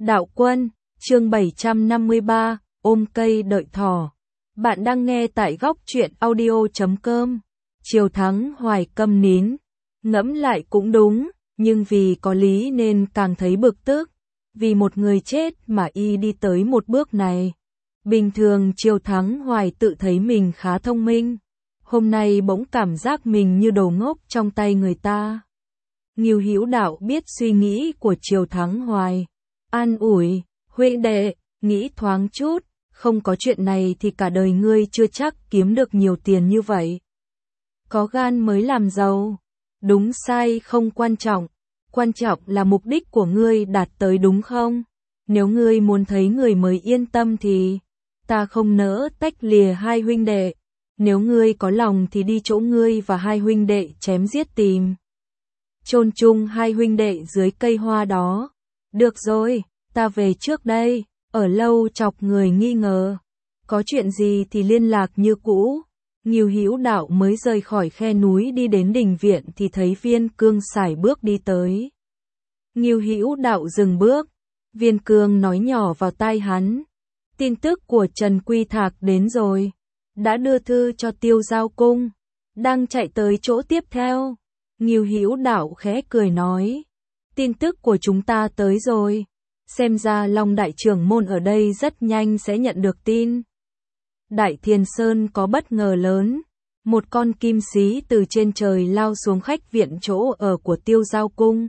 Đạo Quân, chương 753, ôm cây đợi thỏ. Bạn đang nghe tại góc truyện audio.com. Triều Thắng Hoài câm nín. Ngẫm lại cũng đúng, nhưng vì có lý nên càng thấy bực tức. Vì một người chết mà y đi tới một bước này. Bình thường Triều Thắng Hoài tự thấy mình khá thông minh. Hôm nay bỗng cảm giác mình như đồ ngốc trong tay người ta. Ngưu Hữu Đạo biết suy nghĩ của Triều Thắng Hoài. An ủi, huynh đệ, nghĩ thoáng chút, không có chuyện này thì cả đời ngươi chưa chắc kiếm được nhiều tiền như vậy. Có gan mới làm giàu, đúng sai không quan trọng là mục đích của ngươi đạt tới đúng không? Nếu ngươi muốn thấy người mới yên tâm thì, ta không nỡ tách lìa hai huynh đệ, nếu ngươi có lòng thì đi chỗ ngươi và hai huynh đệ chém giết tìm. Chôn chung hai huynh đệ dưới cây hoa đó. Được rồi, ta về trước đây, ở lâu chọc người nghi ngờ. Có chuyện gì thì liên lạc như cũ. Ngưu Hữu Đạo mới rời khỏi khe núi đi đến đình viện thì thấy Viên Cương sải bước đi tới. Ngưu Hữu Đạo dừng bước, Viên Cương nói nhỏ vào tai hắn. Tin tức của Trần Quy Thạc đến rồi, đã đưa thư cho Tiêu Giao Cung, đang chạy tới chỗ tiếp theo. Ngưu Hữu Đạo khẽ cười nói, tin tức của chúng ta tới rồi, xem ra Long Đại trưởng môn ở đây rất nhanh sẽ nhận được tin. Đại Thiền Sơn có bất ngờ lớn, một con kim xí từ trên trời lao xuống khách viện chỗ ở của Tiêu Giao Cung.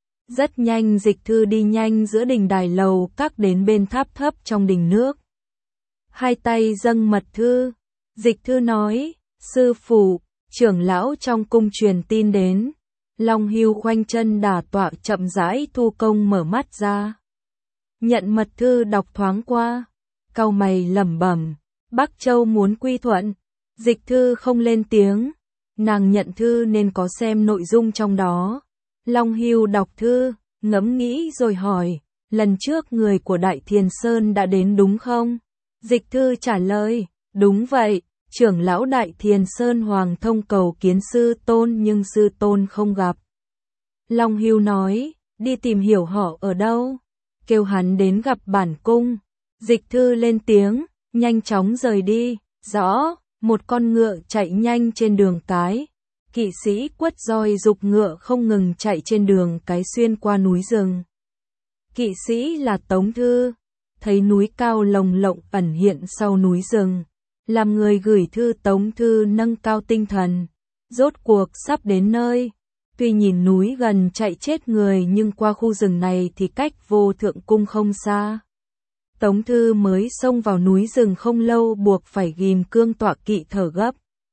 Rất nhanh Dịch Thư đi nhanh giữa đình đài lầu các đến bên tháp thấp trong đình nước. Hai tay dâng mật thư, Dịch Thư nói, sư phụ, trưởng lão trong cung truyền tin đến. Long Hưu khoanh chân đả tọa chậm rãi thu công mở mắt ra. Nhận mật thư đọc thoáng qua, cau mày lẩm bẩm, Bắc Châu muốn quy thuận. Dịch Thư không lên tiếng, nàng nhận thư nên có xem nội dung trong đó. Long Hưu đọc thư, ngẫm nghĩ rồi hỏi, lần trước người của Đại Thiền Sơn đã đến đúng không? Dịch Thư trả lời, đúng vậy. Trưởng lão Đại Thiền Sơn Hoàng thông cầu kiến sư tôn nhưng sư tôn không gặp. Long Hưu nói, đi tìm hiểu họ ở đâu, kêu hắn đến gặp bản cung. Dịch Thư lên tiếng, nhanh chóng rời đi. Rõ, một con ngựa chạy nhanh trên đường cái. Kỵ sĩ quất roi giục ngựa không ngừng chạy trên đường cái xuyên qua núi rừng. Kỵ sĩ là Tống Thư, thấy núi cao lồng lộng ẩn hiện sau núi rừng. Làm người gửi thư Tống Thư nâng cao tinh thần, rốt cuộc sắp đến nơi. Tuy nhìn núi gần chạy chết người nhưng qua khu rừng này thì cách Vô Thượng Cung không xa. Tống Thư mới xông vào núi rừng không lâu buộc phải ghim cương tọa kỵ thở gấp.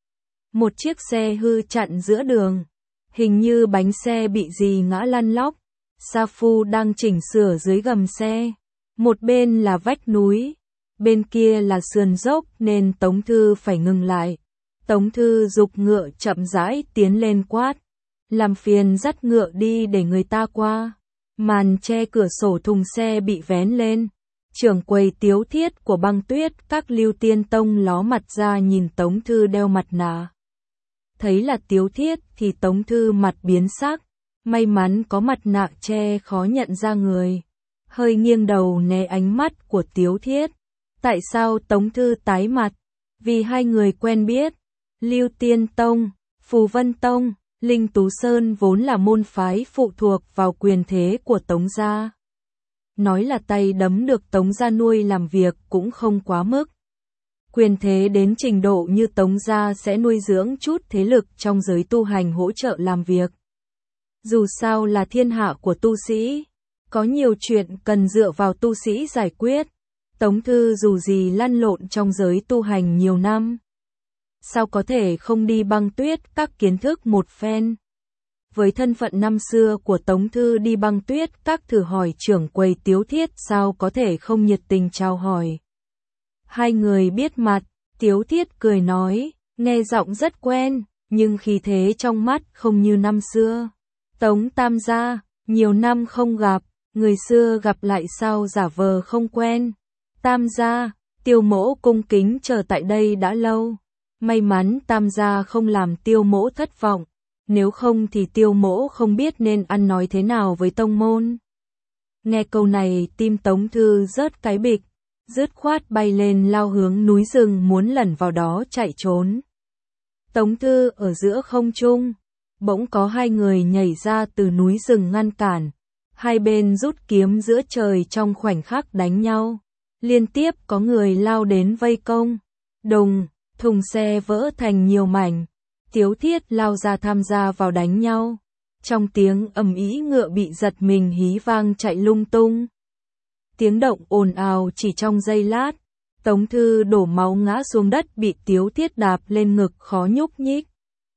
Một chiếc xe hư chặn giữa đường, hình như bánh xe bị gì ngã lăn lóc. Sa Phu đang chỉnh sửa dưới gầm xe, một bên là vách núi, bên kia là sườn dốc nên Tống Thư phải ngừng lại. Tống Thư giục ngựa chậm rãi tiến lên quát, làm phiền dắt ngựa đi để người ta qua. Màn che cửa sổ thùng xe bị vén lên. Trưởng quầy Tiếu Thiết của Băng Tuyết các Lưu Tiên Tông ló mặt ra nhìn Tống Thư đeo mặt nạ. Thấy là Tiếu Thiết thì Tống Thư mặt biến sắc, may mắn có mặt nạ che khó nhận ra người. Hơi nghiêng đầu né ánh mắt của Tiếu Thiết. Tại sao Tống Thư tái mặt? Vì hai người quen biết. Lưu Tiên Tông, Phù Vân Tông, Linh Tú Sơn vốn là môn phái phụ thuộc vào quyền thế của Tống gia. Nói là tay đấm được Tống gia nuôi làm việc cũng không quá mức. Quyền thế đến trình độ như Tống gia sẽ nuôi dưỡng chút thế lực trong giới tu hành hỗ trợ làm việc. Dù sao là thiên hạ của tu sĩ, có nhiều chuyện cần dựa vào tu sĩ giải quyết. Tống Thư dù gì lăn lộn trong giới tu hành nhiều năm, sao có thể không đi Băng Tuyết các kiến thức một phen. Với thân phận năm xưa của Tống Thư đi Băng Tuyết các thử hỏi trưởng quầy Tiếu Thiết sao có thể không nhiệt tình chào hỏi. Hai người biết mặt, Tiếu Thiết cười nói, nghe giọng rất quen, nhưng khí thế trong mắt không như năm xưa. Tống Tam gia, nhiều năm không gặp, người xưa gặp lại sao giả vờ không quen. Tam gia, Tiêu mỗ cung kính chờ tại đây đã lâu. May mắn Tam gia không làm Tiêu mỗ thất vọng, nếu không thì Tiêu mỗ không biết nên ăn nói thế nào với tông môn. Nghe câu này tim Tống Thư rớt cái bịch, dứt khoát bay lên lao hướng núi rừng muốn lẩn vào đó chạy trốn. Tống Thư ở giữa không trung, bỗng có hai người nhảy ra từ núi rừng ngăn cản, hai bên rút kiếm giữa trời trong khoảnh khắc đánh nhau. Liên tiếp có người lao đến vây công, đùng, thùng xe vỡ thành nhiều mảnh, Tiếu Thiết lao ra tham gia vào đánh nhau. Trong tiếng ầm ĩ ngựa bị giật mình hí vang chạy lung tung. Tiếng động ồn ào chỉ trong giây lát, Tống Thư đổ máu ngã xuống đất bị Tiếu Thiết đạp lên ngực khó nhúc nhích.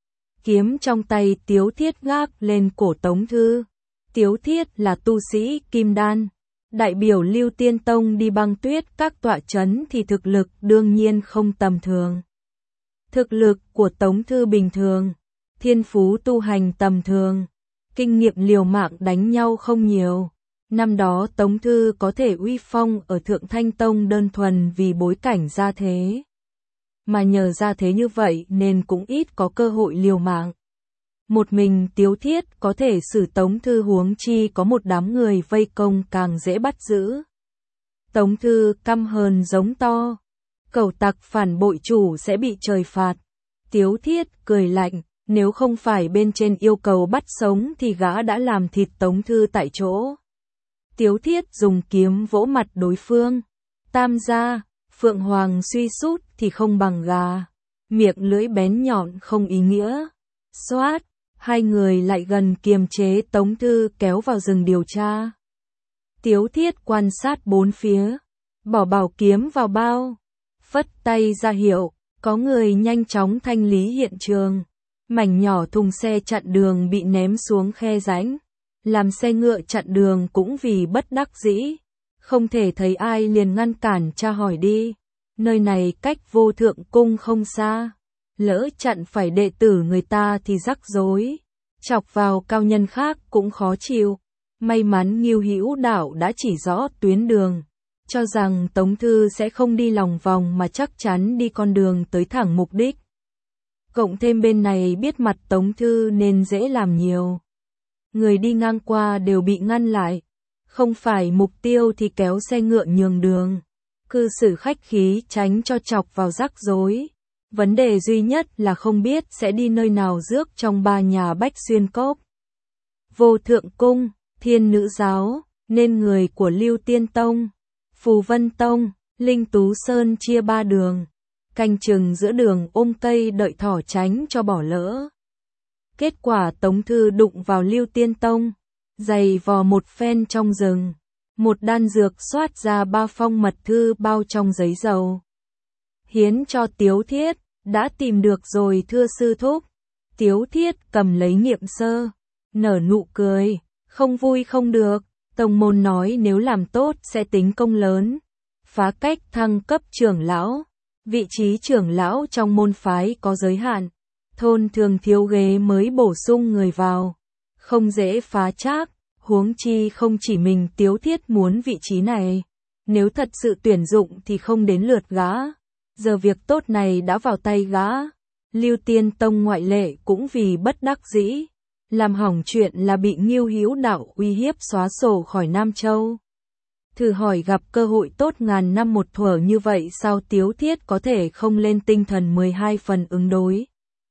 Kiếm trong tay Tiếu Thiết gác lên cổ Tống Thư. Tiếu Thiết là tu sĩ kim đan, đại biểu Lưu Tiên Tông đi băng tuyết các tọa trấn thì thực lực đương nhiên không tầm thường. Thực lực của Tống Thư bình thường, thiên phú tu hành tầm thường, kinh nghiệm liều mạng đánh nhau không nhiều. Năm đó Tống Thư có thể uy phong ở Thượng Thanh Tông đơn thuần vì bối cảnh gia thế. Mà nhờ gia thế như vậy nên cũng ít có cơ hội liều mạng. Một mình Tiếu Thiết có thể xử Tống Thư huống chi có một đám người vây công càng dễ bắt giữ. Tống Thư căm hờn giống to. Cẩu tặc phản bội chủ sẽ bị trời phạt. Tiếu Thiết cười lạnh, nếu không phải bên trên yêu cầu bắt sống thì gã đã làm thịt Tống Thư tại chỗ. Tiếu Thiết dùng kiếm vỗ mặt đối phương. Tam gia, Phượng Hoàng suy sút thì không bằng gà. Miệng lưỡi bén nhọn không ý nghĩa. Xoát, hai người lại gần kiềm chế Tống Thư kéo vào rừng điều tra. Tiếu Thiết quan sát bốn phía, bỏ bảo kiếm vào bao, phất tay ra hiệu, có người nhanh chóng thanh lý hiện trường. Mảnh nhỏ thùng xe chặn đường bị ném xuống khe rãnh, làm xe ngựa chặn đường cũng vì bất đắc dĩ, không thể thấy ai liền ngăn cản tra hỏi đi. Nơi này cách Vô Thượng Cung không xa, lỡ chặn phải đệ tử người ta thì rắc rối, chọc vào cao nhân khác cũng khó chịu. May mắn Ngưu Hữu Đạo đã chỉ rõ tuyến đường, cho rằng Tống Thư sẽ không đi lòng vòng mà chắc chắn đi con đường tới thẳng mục đích. Cộng thêm bên này biết mặt Tống Thư nên dễ làm nhiều. Người đi ngang qua đều bị ngăn lại, không phải mục tiêu thì kéo xe ngựa nhường đường. Cư xử khách khí tránh cho chọc vào rắc rối. Vấn đề duy nhất là không biết sẽ đi nơi nào rước trong ba nhà Bách Xuyên Cốc. Vô Thượng Cung, Thiên Nữ Giáo, nên người của Lưu Tiên Tông, Phù Vân Tông, Linh Tú Sơn chia ba đường, canh chừng giữa đường ôm cây đợi thỏ tránh cho bỏ lỡ. Kết quả Tống Thư đụng vào Lưu Tiên Tông, giày vò một phen trong rừng, một đan dược xoát ra 3 phong mật thư bao trong giấy dầu. Hiến cho Tiếu Thiết, đã tìm được rồi thưa sư thúc. Tiếu Thiết cầm lấy nghiệm sơ, nở nụ cười, không vui không được, tông môn nói nếu làm tốt sẽ tính công lớn, phá cách thăng cấp trưởng lão. Vị trí trưởng lão trong môn phái có giới hạn, thôn thường thiếu ghế mới bổ sung người vào, không dễ phá trác, huống chi không chỉ mình Tiếu Thiết muốn vị trí này, nếu thật sự tuyển dụng thì không đến lượt gã. Giờ việc tốt này đã vào tay gã, Lưu Tiên Tông ngoại lệ cũng vì bất đắc dĩ, làm hỏng chuyện là bị Ngưu Hữu Đạo uy hiếp xóa sổ khỏi Nam Châu. Thử hỏi gặp cơ hội tốt ngàn năm một thuở như vậy sao Tiếu Thiết có thể không lên tinh thần 12 phần ứng đối.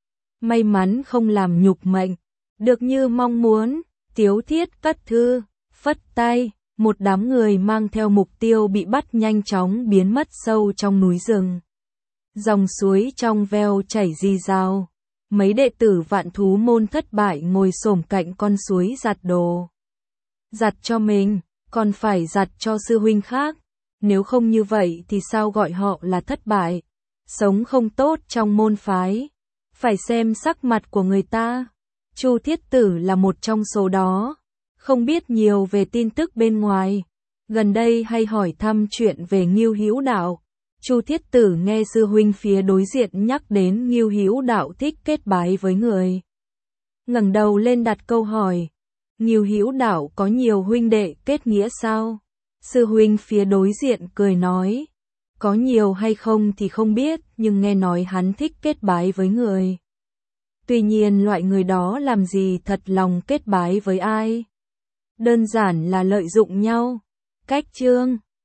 May mắn không làm nhục mệnh, được như mong muốn, Tiếu Thiết cất thư, phất tay, một đám người mang theo mục tiêu bị bắt nhanh chóng biến mất sâu trong núi rừng. Dòng suối trong veo chảy rì rào, mấy đệ tử Vạn Thú môn thất bại ngồi xổm cạnh con suối giặt đồ. Giặt cho mình, còn phải giặt cho sư huynh khác, nếu không như vậy thì sao gọi họ là thất bại, sống không tốt trong môn phái, phải xem sắc mặt của người ta. Chu Thiết Tử là một trong số đó, không biết nhiều về tin tức bên ngoài, gần đây hay hỏi thăm chuyện về Ngưu Hữu Đạo. Chu Thiết Tử nghe sư huynh phía đối diện nhắc đến Ngưu Hữu Đạo thích kết bái với người, ngẩng đầu lên đặt câu hỏi. Ngưu Hữu Đạo có nhiều huynh đệ kết nghĩa sao? Sư huynh phía đối diện cười nói, có nhiều hay không thì không biết, nhưng nghe nói hắn thích kết bái với người. Tuy nhiên loại người đó làm gì thật lòng kết bái với ai? Đơn giản là lợi dụng nhau. Cách chương